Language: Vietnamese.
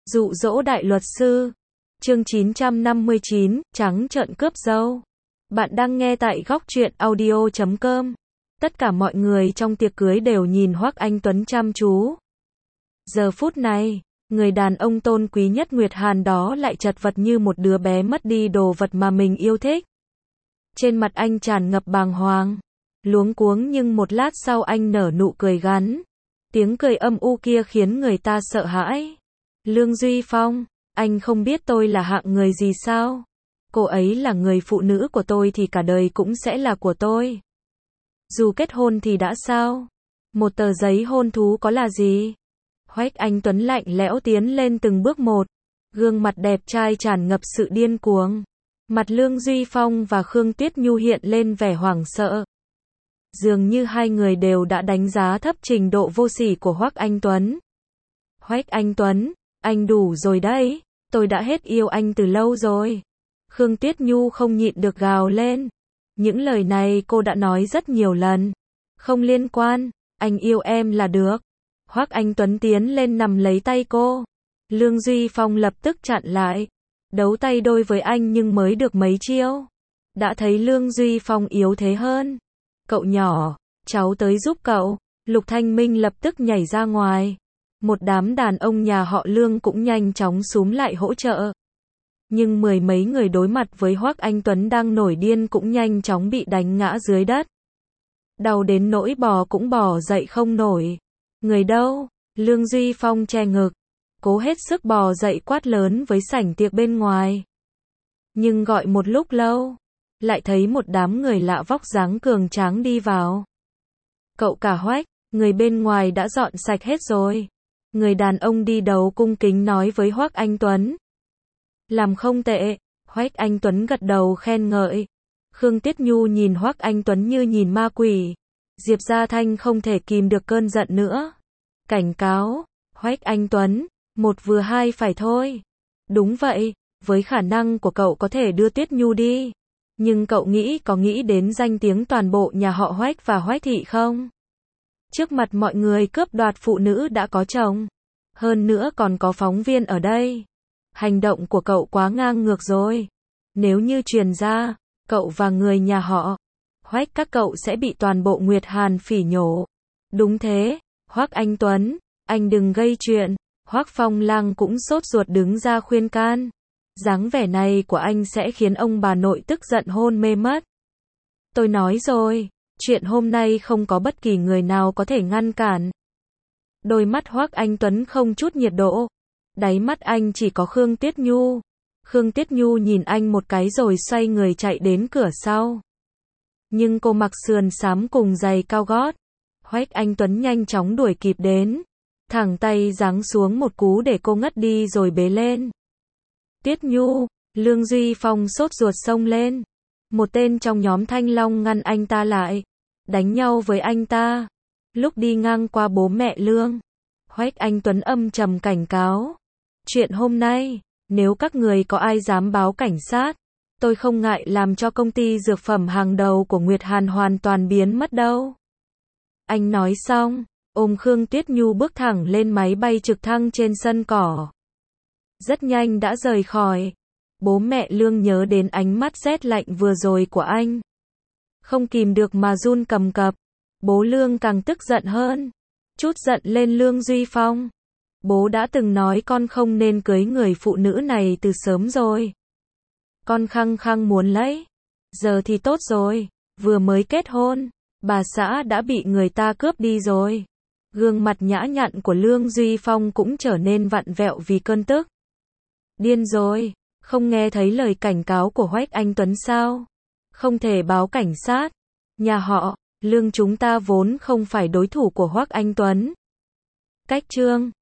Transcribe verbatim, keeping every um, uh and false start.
Dụ dỗ đại luật sư. Chương chín trăm năm mươi chín, trắng trợn cướp dâu. Bạn đang nghe tại góc truyện audio chấm com. Tất cả mọi người trong tiệc cưới đều nhìn Hoắc Anh Tuấn chăm chú. Giờ phút này, người đàn ông tôn quý nhất Nguyệt Hàn đó lại chật vật như một đứa bé mất đi đồ vật mà mình yêu thích. Trên mặt anh tràn ngập bàng hoàng, luống cuống, nhưng một lát sau anh nở nụ cười gắn. Tiếng cười âm u kia khiến người ta sợ hãi. Lương Duy Phong, anh không biết tôi là hạng người gì sao? Cô ấy là người phụ nữ của tôi thì cả đời cũng sẽ là của tôi. Dù kết hôn thì đã sao? Một tờ giấy hôn thú có là gì? Hoắc Anh Tuấn lạnh lẽo tiến lên từng bước một. Gương mặt đẹp trai tràn ngập sự điên cuồng. Mặt Lương Duy Phong và Khương Tuyết Nhu hiện lên vẻ hoảng sợ. Dường như hai người đều đã đánh giá thấp trình độ vô sỉ của Hoắc Anh Tuấn. Hoắc Anh Tuấn, anh đủ rồi đấy, tôi đã hết yêu anh từ lâu rồi. Khương Tuyết Nhu không nhịn được gào lên. Những lời này cô đã nói rất nhiều lần. Không liên quan, anh yêu em là được. Hoắc Anh Tuấn tiến lên nắm lấy tay cô. Lương Duy Phong lập tức chặn lại. Đấu tay đôi với anh nhưng mới được mấy chiêu. Đã thấy Lương Duy Phong yếu thế hơn. Cậu nhỏ, cháu tới giúp cậu. Lục Thanh Minh lập tức nhảy ra ngoài. Một đám đàn ông nhà họ Lương cũng nhanh chóng xúm lại hỗ trợ. Nhưng mười mấy người đối mặt với Hoắc Anh Tuấn đang nổi điên cũng nhanh chóng bị đánh ngã dưới đất. Đau đến nỗi bò cũng bò dậy không nổi. Người đâu? Lương Duy Phong che ngực, cố hết sức bò dậy quát lớn với sảnh tiệc bên ngoài. Nhưng gọi một lúc lâu, lại thấy một đám người lạ vóc dáng cường tráng đi vào. Cậu cả Hoắc, người bên ngoài đã dọn sạch hết rồi. Người đàn ông đi đầu cung kính nói với Hoắc Anh Tuấn. Làm không tệ. Hoắc Anh Tuấn gật đầu khen ngợi. Khương Tuyết Nhu nhìn Hoắc Anh Tuấn như nhìn ma quỷ. Diệp Gia Thanh không thể kìm được cơn giận nữa. Cảnh cáo, Hoắc Anh Tuấn, một vừa hai phải thôi. Đúng vậy, với khả năng của cậu có thể đưa Tuyết Nhu đi. Nhưng cậu nghĩ có nghĩ đến danh tiếng toàn bộ nhà họ Hoắc và Hoắc thị không? Trước mặt mọi người cướp đoạt phụ nữ đã có chồng. Hơn nữa còn có phóng viên ở đây. Hành động của cậu quá ngang ngược rồi. Nếu như truyền ra, cậu và người nhà họ Hoắc các cậu sẽ bị toàn bộ Nguyệt Hàn phỉ nhổ. Đúng thế, Hoắc Anh Tuấn, anh đừng gây chuyện. Hoắc Phong Lang cũng sốt ruột đứng ra khuyên can. Dáng vẻ này của anh sẽ khiến ông bà nội tức giận hôn mê mất. Tôi nói rồi, chuyện hôm nay không có bất kỳ người nào có thể ngăn cản. Đôi mắt Hoắc Anh Tuấn không chút nhiệt độ. Đáy mắt anh chỉ có Khương Tuyết Nhu. Khương Tuyết Nhu nhìn anh một cái rồi xoay người chạy đến cửa sau. Nhưng cô mặc sườn xám cùng giày cao gót. Hoắc Anh Tuấn nhanh chóng đuổi kịp đến. Thẳng tay giáng xuống một cú để cô ngất đi rồi bế lên. Tuyết Nhu, Lương Duy Phong sốt ruột xông lên. Một tên trong nhóm Thanh Long ngăn anh ta lại. Đánh nhau với anh ta. Lúc đi ngang qua bố mẹ Lương, Hoắc Anh Tuấn âm trầm cảnh cáo. Chuyện hôm nay, nếu các người có ai dám báo cảnh sát, tôi không ngại làm cho công ty dược phẩm hàng đầu của Nguyệt Hàn hoàn toàn biến mất đâu. Anh nói xong, ôm Khương Tuyết Nhu bước thẳng lên máy bay trực thăng trên sân cỏ. Rất nhanh đã rời khỏi. Bố mẹ Lương nhớ đến ánh mắt rét lạnh vừa rồi của anh. Không kìm được mà run cầm cập. Bố Lương càng tức giận hơn. Chút giận lên Lương Duy Phong. Bố đã từng nói con không nên cưới người phụ nữ này từ sớm rồi. Con khăng khăng muốn lấy. Giờ thì tốt rồi, vừa mới kết hôn, bà xã đã bị người ta cướp đi rồi. Gương mặt nhã nhặn của Lương Duy Phong cũng trở nên vặn vẹo vì cơn tức. Điên rồi, không nghe thấy lời cảnh cáo của Hoắc Anh Tuấn sao? Không thể báo cảnh sát. Nhà họ Lương chúng ta vốn không phải đối thủ của Hoắc Anh Tuấn. Cách chương